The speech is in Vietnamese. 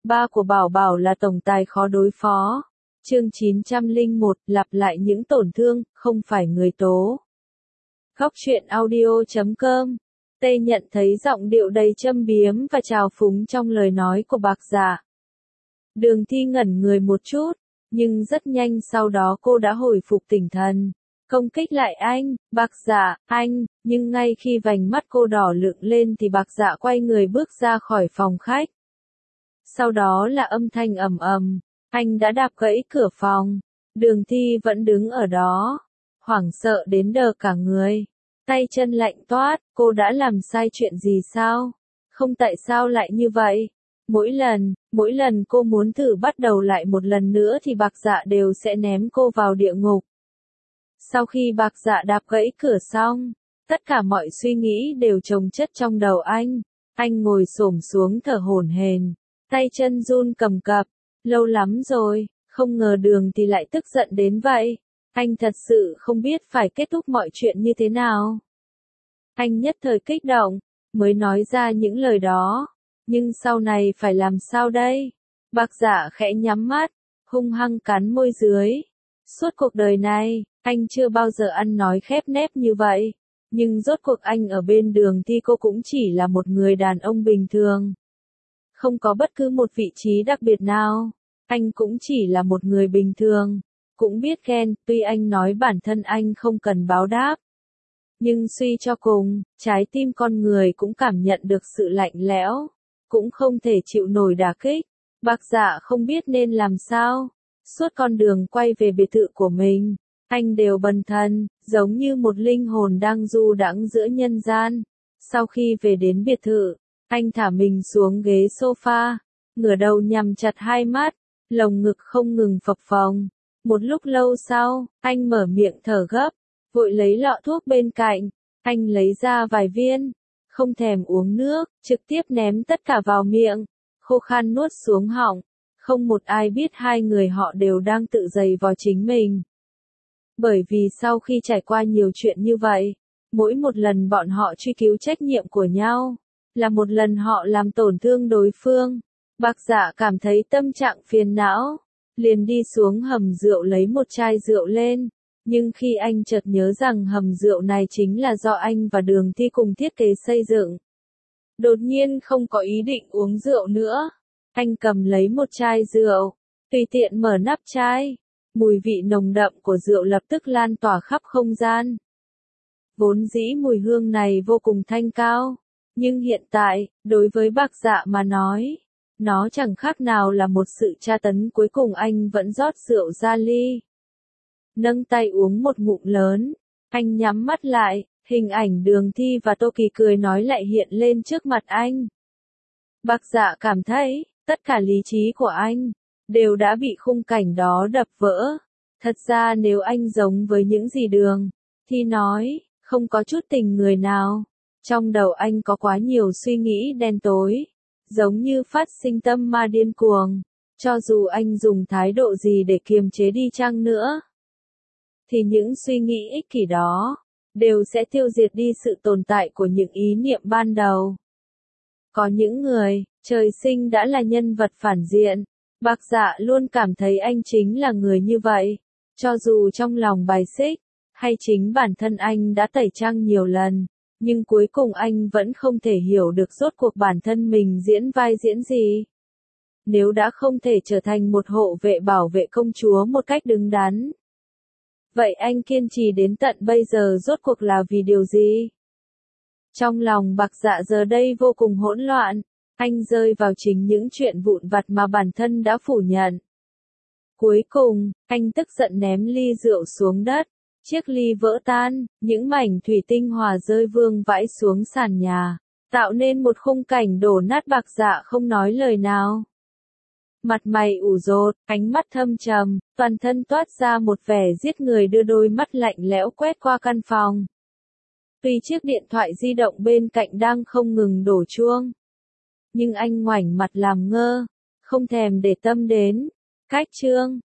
Ba của Bảo Bảo là tổng tài khó đối phó. Chương 901, lặp lại những tổn thương, không phải người tố. Góc truyện audio.com. Tê nhận thấy giọng điệu đầy châm biếm và trào phúng trong lời nói của Bạc Dạ. Đường Thi ngẩn người một chút, nhưng rất nhanh sau đó cô đã hồi phục tinh thần. Công kích lại anh, Bạc Dạ, anh, nhưng ngay khi vành mắt cô đỏ lựng lên thì Bạc Dạ quay người bước ra khỏi phòng khách. Sau đó là âm thanh ầm ầm, anh đã đạp gãy cửa phòng. Đường Thi vẫn đứng ở đó, hoảng sợ đến đờ cả người. Tay chân lạnh toát, cô đã làm sai chuyện gì sao? Không, tại sao lại như vậy? Mỗi lần cô muốn thử bắt đầu lại một lần nữa thì Bạc Dạ đều sẽ ném cô vào địa ngục. Sau khi Bạc Dạ đạp gãy cửa xong, tất cả mọi suy nghĩ đều chồng chất trong đầu anh. Anh ngồi xổm xuống thở hổn hển, tay chân run cầm cập. Lâu lắm rồi, không ngờ Đường thì lại tức giận đến vậy. Anh thật sự không biết phải kết thúc mọi chuyện như thế nào. Anh nhất thời kích động, mới nói ra những lời đó. Nhưng sau này phải làm sao đây? Bạc Dạ khẽ nhắm mắt, hung hăng cắn môi dưới. Suốt cuộc đời này, anh chưa bao giờ ăn nói khép nép như vậy. Nhưng rốt cuộc anh ở bên Đường Thi cô cũng chỉ là một người đàn ông bình thường. Không có bất cứ một vị trí đặc biệt nào. Anh cũng chỉ là một người bình thường. Cũng biết ghen, tuy anh nói bản thân anh không cần báo đáp. Nhưng suy cho cùng, trái tim con người cũng cảm nhận được sự lạnh lẽo. Cũng không thể chịu nổi đả kích. Bạc Dạ không biết nên làm sao. Suốt con đường quay về biệt thự của mình, anh đều bần thần, giống như một linh hồn đang du đãng giữa nhân gian. Sau khi về đến biệt thự, anh thả mình xuống ghế sofa, ngửa đầu nhắm chặt hai mắt, lồng ngực không ngừng phập phồng. Một lúc lâu sau, anh mở miệng thở gấp, vội lấy lọ thuốc bên cạnh, anh lấy ra vài viên, không thèm uống nước, trực tiếp ném tất cả vào miệng, khô khan nuốt xuống họng. Không một ai biết hai người họ đều đang tự giày vò chính mình. Bởi vì sau khi trải qua nhiều chuyện như vậy, mỗi một lần bọn họ truy cứu trách nhiệm của nhau, là một lần họ làm tổn thương đối phương. Bạc Dạ cảm thấy tâm trạng phiền não, liền đi xuống hầm rượu lấy một chai rượu lên. Nhưng khi anh chợt nhớ rằng hầm rượu này chính là do anh và Đường Thi cùng thiết kế xây dựng, đột nhiên không có ý định uống rượu nữa. Anh cầm lấy một chai rượu, tùy tiện mở nắp chai. Mùi vị nồng đậm của rượu lập tức lan tỏa khắp không gian. Vốn dĩ mùi hương này vô cùng thanh cao, nhưng hiện tại, đối với Bạc Dạ mà nói, nó chẳng khác nào là một sự tra tấn. Cuối cùng anh vẫn rót rượu ra ly. Nâng tay uống một ngụm lớn, anh nhắm mắt lại, hình ảnh Đường Thi và Tô Kỳ cười nói lại hiện lên trước mặt anh. Bạc Dạ cảm thấy, tất cả lý trí của anh đều đã bị khung cảnh đó đập vỡ. Thật ra nếu anh giống với những gì Đường Thi nói, không có chút tình người nào. Trong đầu anh có quá nhiều suy nghĩ đen tối, giống như phát sinh tâm ma điên cuồng. Cho dù anh dùng thái độ gì để kiềm chế đi chăng nữa, thì những suy nghĩ ích kỷ đó đều sẽ tiêu diệt đi sự tồn tại của những ý niệm ban đầu. Có những người, trời sinh đã là nhân vật phản diện. Bạc Dạ luôn cảm thấy anh chính là người như vậy. Cho dù trong lòng bài xích, hay chính bản thân anh đã tẩy trang nhiều lần, nhưng cuối cùng anh vẫn không thể hiểu được rốt cuộc bản thân mình diễn vai diễn gì. Nếu đã không thể trở thành một hộ vệ bảo vệ công chúa một cách đứng đắn, vậy anh kiên trì đến tận bây giờ rốt cuộc là vì điều gì? Trong lòng Bạc Dạ giờ đây vô cùng hỗn loạn, anh rơi vào chính những chuyện vụn vặt mà bản thân đã phủ nhận. Cuối cùng, anh tức giận ném ly rượu xuống đất, chiếc ly vỡ tan, những mảnh thủy tinh hòa rơi vương vãi xuống sàn nhà, tạo nên một khung cảnh đổ nát. Bạc Dạ không nói lời nào. Mặt mày ủ rột, ánh mắt thâm trầm, toàn thân toát ra một vẻ giết người, đưa đôi mắt lạnh lẽo quét qua căn phòng. Tuy chiếc điện thoại di động bên cạnh đang không ngừng đổ chuông, nhưng anh ngoảnh mặt làm ngơ, không thèm để tâm đến. Cách chương